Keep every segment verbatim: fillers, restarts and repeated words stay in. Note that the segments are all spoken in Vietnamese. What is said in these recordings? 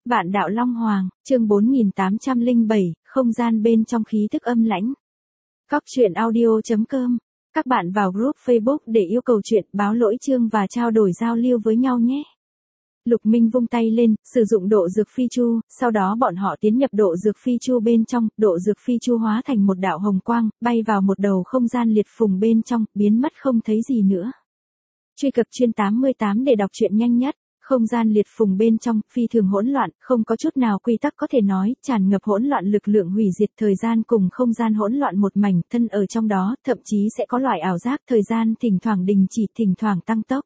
Vạn đạo Long Hoàng, chương bốn nghìn tám trăm lẻ bảy, không gian bên trong khí thức âm lãnh. Cóc truyện audio chấm com. Các bạn vào group Facebook để yêu cầu chuyện, báo lỗi chương và trao đổi giao lưu với nhau nhé. Lục Minh vung tay lên, sử dụng độ dược phi chu, sau đó bọn họ tiến nhập độ dược phi chu bên trong, độ dược phi chu hóa thành một đạo hồng quang, bay vào một đầu không gian liệt phùng bên trong, biến mất không thấy gì nữa. Truy cập chuyên tám mươi tám để đọc truyện nhanh nhất. Không gian liệt phùng bên trong, phi thường hỗn loạn, không có chút nào quy tắc có thể nói, tràn ngập hỗn loạn lực lượng hủy diệt thời gian cùng không gian hỗn loạn một mảnh, thân ở trong đó, thậm chí sẽ có loại ảo giác thời gian thỉnh thoảng đình chỉ, thỉnh thoảng tăng tốc.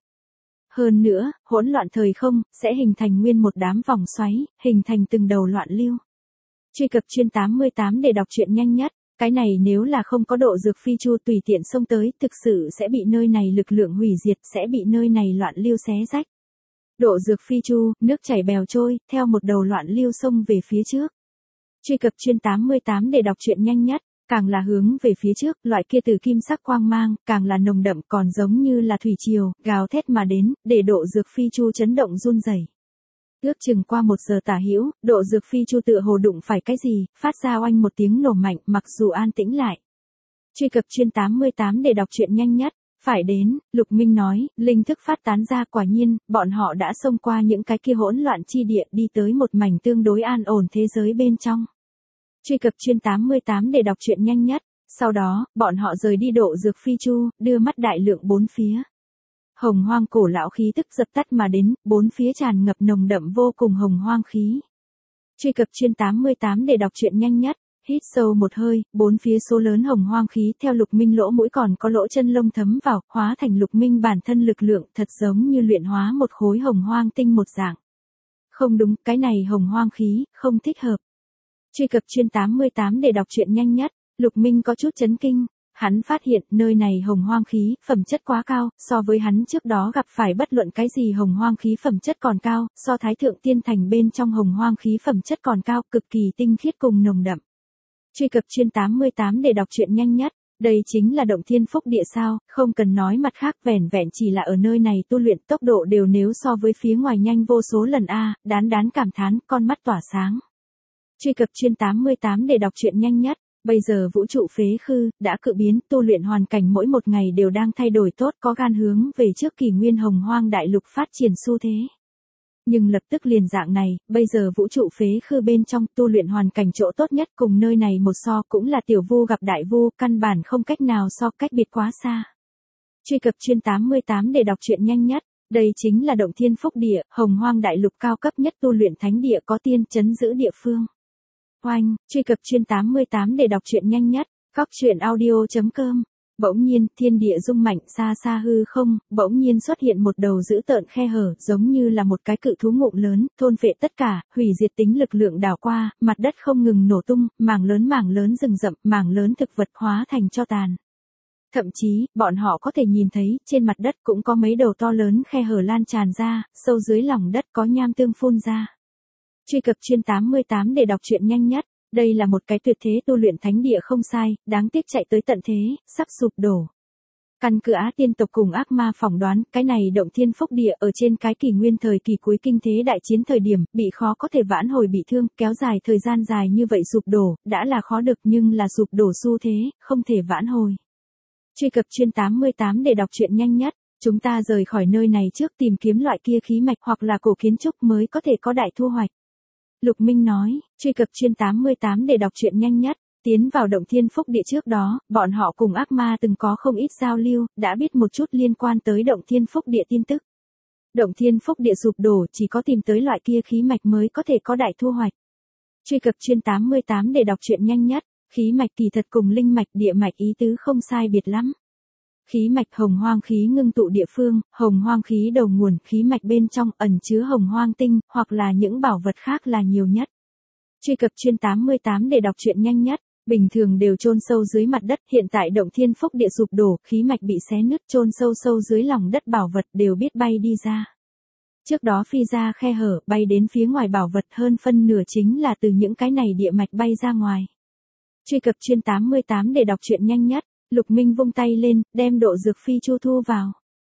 Hơn nữa, hỗn loạn thời không, sẽ hình thành nguyên một đám vòng xoáy, hình thành từng đầu loạn lưu. Truy cập chuyên tám mươi tám để đọc truyện nhanh nhất. Cái này nếu là không có độ dược phi chu tùy tiện xông tới, thực sự sẽ bị nơi này lực lượng hủy diệt, sẽ bị nơi này loạn lưu xé rách. Độ dược phi chu, nước chảy bèo trôi, theo một đầu loạn lưu sông về phía trước. Truy cập chuyên tám mươi tám để đọc truyện nhanh nhất, càng là hướng về phía trước, loại kia từ kim sắc quang mang, càng là nồng đậm còn giống như là thủy triều, gào thét mà đến, để độ dược phi chu chấn động run rẩy. Ước chừng qua một giờ tả hữu, độ dược phi chu tựa hồ đụng phải cái gì, phát ra oanh một tiếng nổ mạnh, mặc dù an tĩnh lại. Truy cập chuyên tám mươi tám để đọc truyện nhanh nhất. Phải đến, Lục Minh nói, linh thức phát tán ra, quả nhiên, bọn họ đã xông qua những cái kia hỗn loạn chi địa đi tới một mảnh tương đối an ổn thế giới bên trong. Truy cập chuyên tám mươi tám để đọc truyện nhanh nhất, sau đó, bọn họ rời đi độ dược phi chu, đưa mắt đại lượng bốn phía. Hồng hoang cổ lão khí tức dập tắt mà đến, bốn phía tràn ngập nồng đậm vô cùng hồng hoang khí. Truy cập chuyên tám mươi tám để đọc truyện nhanh nhất. Hít sâu một hơi, bốn phía số lớn hồng hoang khí theo Lục Minh lỗ mũi còn có lỗ chân lông thấm vào, hóa thành Lục Minh bản thân lực lượng, thật giống như luyện hóa một khối hồng hoang tinh một dạng. Không đúng, cái này hồng hoang khí, không thích hợp. Truy cập chuyên tám mươi tám để đọc truyện nhanh nhất, Lục Minh có chút chấn kinh, hắn phát hiện nơi này hồng hoang khí, phẩm chất quá cao, so với hắn trước đó gặp phải bất luận cái gì hồng hoang khí phẩm chất còn cao, so Thái Thượng Tiên Thành bên trong hồng hoang khí phẩm chất còn cao, cực kỳ tinh khiết cùng nồng đậm. Truy cập chuyên tám mươi tám để đọc truyện nhanh nhất, đây chính là động thiên phúc địa sao, không cần nói mặt khác, vẻn vẹn chỉ là ở nơi này tu luyện tốc độ đều nếu so với phía ngoài nhanh vô số lần a, đán đán cảm thán, con mắt tỏa sáng. Truy cập chuyên tám mươi tám để đọc truyện nhanh nhất, bây giờ vũ trụ phế khư, đã cự biến, tu luyện hoàn cảnh mỗi một ngày đều đang thay đổi tốt, có gan hướng về trước kỷ nguyên hồng hoang đại lục phát triển xu thế. Nhưng lập tức liền dạng này, bây giờ vũ trụ phế khư bên trong tu luyện hoàn cảnh chỗ tốt nhất cùng nơi này một so cũng là tiểu vu gặp đại vu, căn bản không cách nào so, cách biệt quá xa. Truy cập chuyên tám mươi tám để đọc truyện nhanh nhất, đây chính là động thiên phúc địa, hồng hoang đại lục cao cấp nhất tu luyện thánh địa có tiên trấn giữ địa phương. Oanh, truy cập chuyên tám mươi tám để đọc truyện nhanh nhất, cóc truyện audio chấm com. Bỗng nhiên, thiên địa rung mạnh, xa xa hư không, bỗng nhiên xuất hiện một đầu dữ tợn khe hở, giống như là một cái cự thú ngụm lớn, thôn phệ tất cả, hủy diệt tính lực lượng đảo qua, mặt đất không ngừng nổ tung, mảng lớn mảng lớn rừng rậm, mảng lớn thực vật hóa thành tro tàn. Thậm chí, bọn họ có thể nhìn thấy, trên mặt đất cũng có mấy đầu to lớn khe hở lan tràn ra, sâu dưới lòng đất có nham tương phun ra. Truy cập chuyên tám mươi tám để đọc truyện nhanh nhất. Đây là một cái tuyệt thế tu luyện thánh địa không sai, đáng tiếc chạy tới tận thế, sắp sụp đổ. Căn cứ Á tiên tộc cùng ác ma phỏng đoán, cái này động thiên phúc địa ở trên cái kỷ nguyên thời kỳ cuối kinh thế đại chiến thời điểm, bị khó có thể vãn hồi bị thương, kéo dài thời gian dài như vậy sụp đổ, đã là khó được nhưng là sụp đổ xu thế, không thể vãn hồi. Truy cập chuyên tám mươi tám để đọc truyện nhanh nhất, chúng ta rời khỏi nơi này trước tìm kiếm loại kia khí mạch hoặc là cổ kiến trúc mới có thể có đại thu hoạch. Lục Minh nói, truy cập chuyên tám mươi tám để đọc truyện nhanh nhất, tiến vào động thiên phúc địa trước đó, bọn họ cùng ác ma từng có không ít giao lưu, đã biết một chút liên quan tới động thiên phúc địa tin tức. Động thiên phúc địa sụp đổ, chỉ có tìm tới loại kia khí mạch mới có thể có đại thu hoạch. Truy cập chuyên tám mươi tám để đọc truyện nhanh nhất, khí mạch kỳ thật cùng linh mạch địa mạch ý tứ không sai biệt lắm. Khí mạch hồng hoang khí ngưng tụ địa phương, hồng hoang khí đầu nguồn, khí mạch bên trong ẩn chứa hồng hoang tinh, hoặc là những bảo vật khác là nhiều nhất. Truy cập chuyên tám mươi tám để đọc truyện nhanh nhất, bình thường đều chôn sâu dưới mặt đất, hiện tại động thiên phúc địa sụp đổ, khí mạch bị xé nứt, chôn sâu sâu dưới lòng đất bảo vật đều biết bay đi ra. Trước đó phi ra khe hở, bay đến phía ngoài bảo vật hơn phân nửa chính là từ những cái này địa mạch bay ra ngoài. Truy cập chuyên tám mươi tám để đọc truyện nhanh nhất. Lục Minh vung tay lên, đem độ dược phi chu thu vào.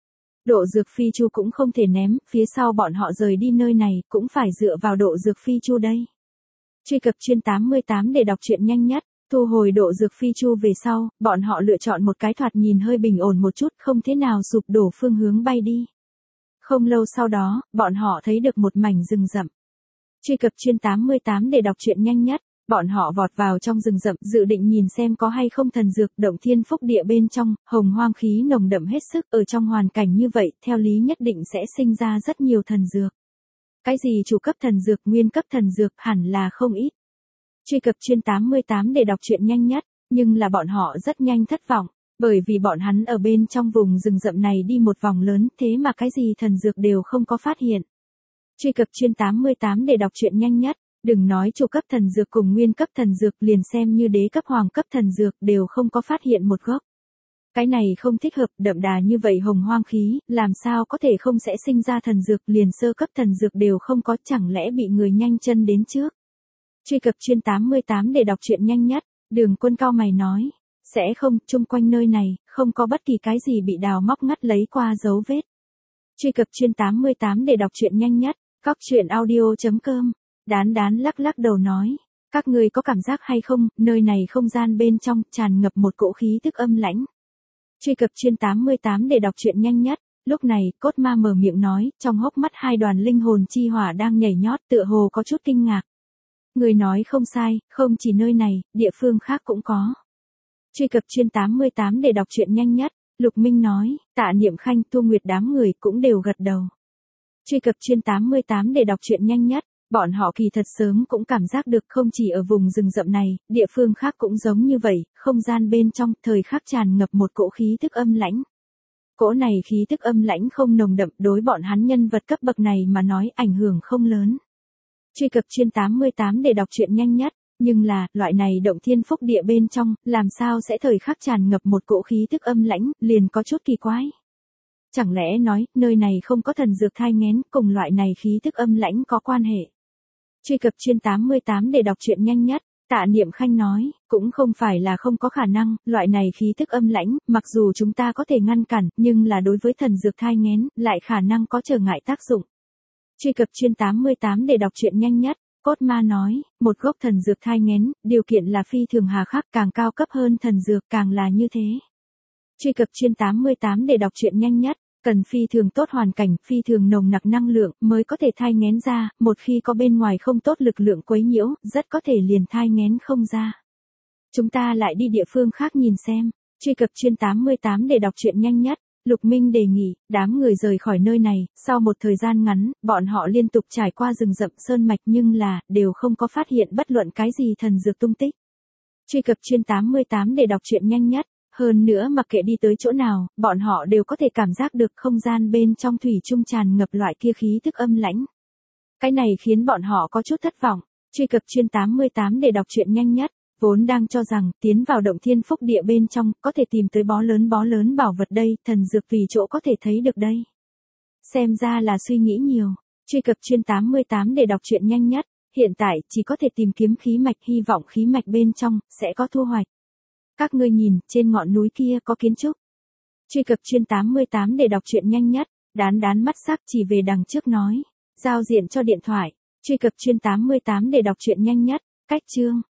Độ dược phi chu cũng không thể ném, phía sau bọn họ rời đi nơi này cũng phải dựa vào độ dược phi chu đây. Truy cập chuyên tám mươi tám để đọc truyện nhanh nhất. Thu hồi độ dược phi chu về sau, bọn họ lựa chọn một cái thoạt nhìn hơi bình ổn một chút, không thế nào sụp đổ phương hướng bay đi. Không lâu sau đó, bọn họ thấy được một mảnh rừng rậm. Truy cập chuyên tám mươi tám để đọc truyện nhanh nhất. Bọn họ vọt vào trong rừng rậm, dự định nhìn xem có hay không thần dược. Động thiên phúc địa bên trong, hồng hoang khí nồng đậm hết sức. Ở trong hoàn cảnh như vậy, theo lý nhất định sẽ sinh ra rất nhiều thần dược. Cái gì chủ cấp thần dược, nguyên cấp thần dược hẳn là không ít. Truy cập chuyên tám mươi tám để đọc truyện nhanh nhất, nhưng là bọn họ rất nhanh thất vọng, bởi vì bọn hắn ở bên trong vùng rừng rậm này đi một vòng lớn, thế mà cái gì thần dược đều không có phát hiện. Truy cập chuyên tám mươi tám để đọc truyện nhanh nhất, đừng nói chủ cấp thần dược cùng nguyên cấp thần dược, liền xem như đế cấp hoàng cấp thần dược đều không có phát hiện một gốc. Cái này không thích hợp, đậm đà như vậy hồng hoang khí, làm sao có thể không sẽ sinh ra thần dược, liền sơ cấp thần dược đều không có, chẳng lẽ bị người nhanh chân đến trước. Truy cập chuyên tám mươi tám để đọc truyện nhanh nhất, Đường Quân cao mày nói, sẽ không, chung quanh nơi này, không có bất kỳ cái gì bị đào móc ngắt lấy qua dấu vết. Truy cập chuyên tám mươi tám để đọc truyện nhanh nhất, cóc truyện audio chấm com, Đán Đán lắc lắc đầu nói, các người có cảm giác hay không, nơi này không gian bên trong, tràn ngập một cỗ khí tức âm lãnh. Truy cập chuyên tám mươi tám để đọc truyện nhanh nhất. Lúc này, cốt ma mở miệng nói, trong hốc mắt hai đoàn linh hồn chi hỏa đang nhảy nhót, tựa hồ có chút kinh ngạc. Người nói không sai, không chỉ nơi này, địa phương khác cũng có. Truy cập chuyên tám mươi tám để đọc truyện nhanh nhất. Lục Minh nói, Tạ Niệm Khanh, Tu Nguyệt đám người cũng đều gật đầu. Truy cập chuyên tám mươi tám để đọc truyện nhanh nhất. Bọn họ kỳ thật sớm cũng cảm giác được, không chỉ ở vùng rừng rậm này, địa phương khác cũng giống như vậy, không gian bên trong, thời khắc tràn ngập một cỗ khí tức âm lãnh. Cỗ này khí tức âm lãnh không nồng đậm, đối bọn hắn nhân vật cấp bậc này mà nói ảnh hưởng không lớn. Truy cập chuyên tám mươi tám để đọc truyện nhanh nhất, nhưng là, loại này động thiên phúc địa bên trong, làm sao sẽ thời khắc tràn ngập một cỗ khí tức âm lãnh, liền có chút kỳ quái. Chẳng lẽ nói, nơi này không có thần dược thai nghén, cùng loại này khí tức âm lãnh có quan hệ. Truy cập chuyên tám mươi tám để đọc truyện nhanh nhất, Tạ Niệm Khanh nói, cũng không phải là không có khả năng, loại này khí tức âm lãnh, mặc dù chúng ta có thể ngăn cản, nhưng là đối với thần dược thai nghén, lại khả năng có trở ngại tác dụng. Truy cập chuyên tám mươi tám để đọc truyện nhanh nhất, Cốt Ma nói, một gốc thần dược thai nghén, điều kiện là phi thường hà khắc, càng cao cấp hơn thần dược càng là như thế. Truy cập chuyên tám mươi tám để đọc truyện nhanh nhất, cần phi thường tốt hoàn cảnh, phi thường nồng nặc năng lượng mới có thể thai nghén ra, một khi có bên ngoài không tốt lực lượng quấy nhiễu, rất có thể liền thai nghén không ra. Chúng ta lại đi địa phương khác nhìn xem. Truy cập chuyên tám mươi tám để đọc truyện nhanh nhất. Lục Minh đề nghị, đám người rời khỏi nơi này, sau một thời gian ngắn, bọn họ liên tục trải qua rừng rậm sơn mạch nhưng là, đều không có phát hiện bất luận cái gì thần dược tung tích. Truy cập chuyên tám mươi tám để đọc truyện nhanh nhất. Hơn nữa mặc kệ đi tới chỗ nào, bọn họ đều có thể cảm giác được không gian bên trong thủy chung tràn ngập loại kia khí tức âm lãnh. Cái này khiến bọn họ có chút thất vọng. Truy cập chuyên tám mươi tám để đọc truyện nhanh nhất. Vốn đang cho rằng, tiến vào động thiên phúc địa bên trong, có thể tìm tới bó lớn bó lớn bảo vật đây, thần dược vì chỗ có thể thấy được đây. Xem ra là suy nghĩ nhiều. Truy cập chuyên tám mươi tám để đọc truyện nhanh nhất. Hiện tại, chỉ có thể tìm kiếm khí mạch, hy vọng khí mạch bên trong, sẽ có thu hoạch. Các ngươi nhìn, trên ngọn núi kia có kiến trúc. Truy cập chuyên tám mươi tám để đọc truyện nhanh nhất. Đán Đán mắt sắc chỉ về đằng trước nói. Giao diện cho điện thoại. Truy cập chuyên tám mươi tám để đọc truyện nhanh nhất. Cách chương.